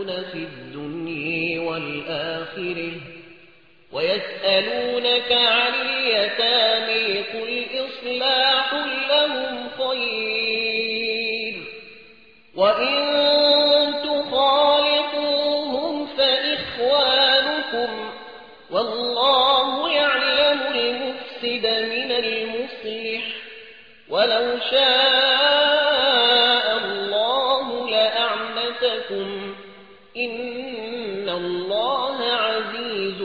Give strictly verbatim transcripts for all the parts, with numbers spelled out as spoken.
في الدنيا والآخرة ويسألونك عن اليتامى قل إصلاح لهم خير وإن تخالطوهم فإخوانكم والله يعلم المفسد من المصلح ولو شاء الله لأعنتكم إن الله عزيز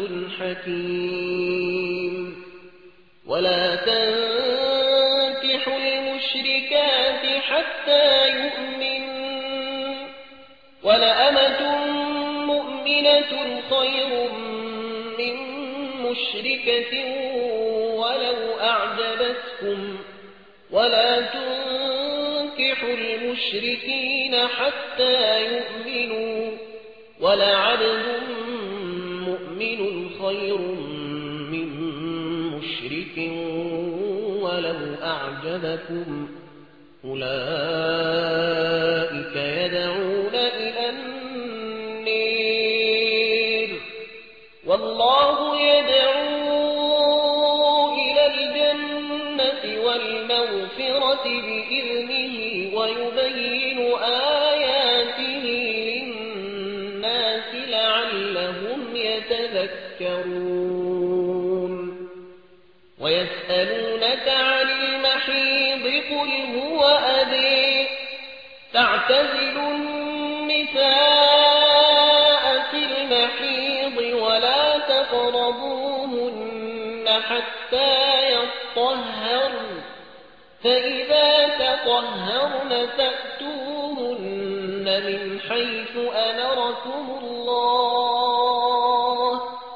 حكيم ولا تنكحوا المشركات حتى يؤمنوا ولأمة مؤمنة خير من مشركة ولو أعجبتكم ولا تنكحوا المشركين حتى يؤمنوا ولعبد مؤمن خير من مشرك ولو أعجبكم أولئك يدعون إلى النار والله يدعو إلى الجنة والمغفرة بإذنه ويبين آياته للناس لعلهم يتذكرون ويسألونك عن المحيض قل هو أذى فاعتزلوا النساء في المحيض ولا تقربوهن حتى يطهرن فإذا تطهرن فأتوهن من حيث أمركم الله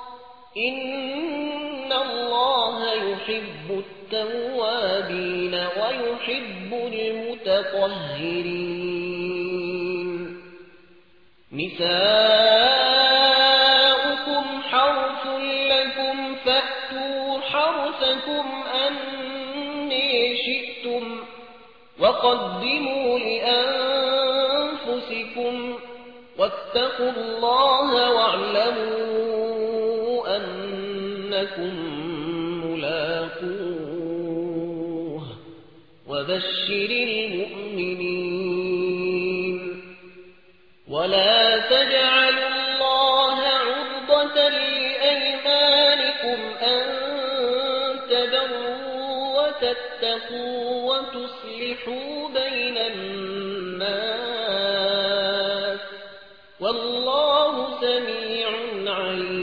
إن الله يحب التوابين ويحب المتطهرين نساؤكم حرث لكم فأتوا حرثكم أني شئتم وقدموا لأنفسكم واتقوا الله واعلموا أنكم ملاقوه وبشر المؤمنين ولا تجعلوا الله عرضة لأيمانكم أن تبروا وتتقوا وتصلحوا بين الناس والله سميع عليم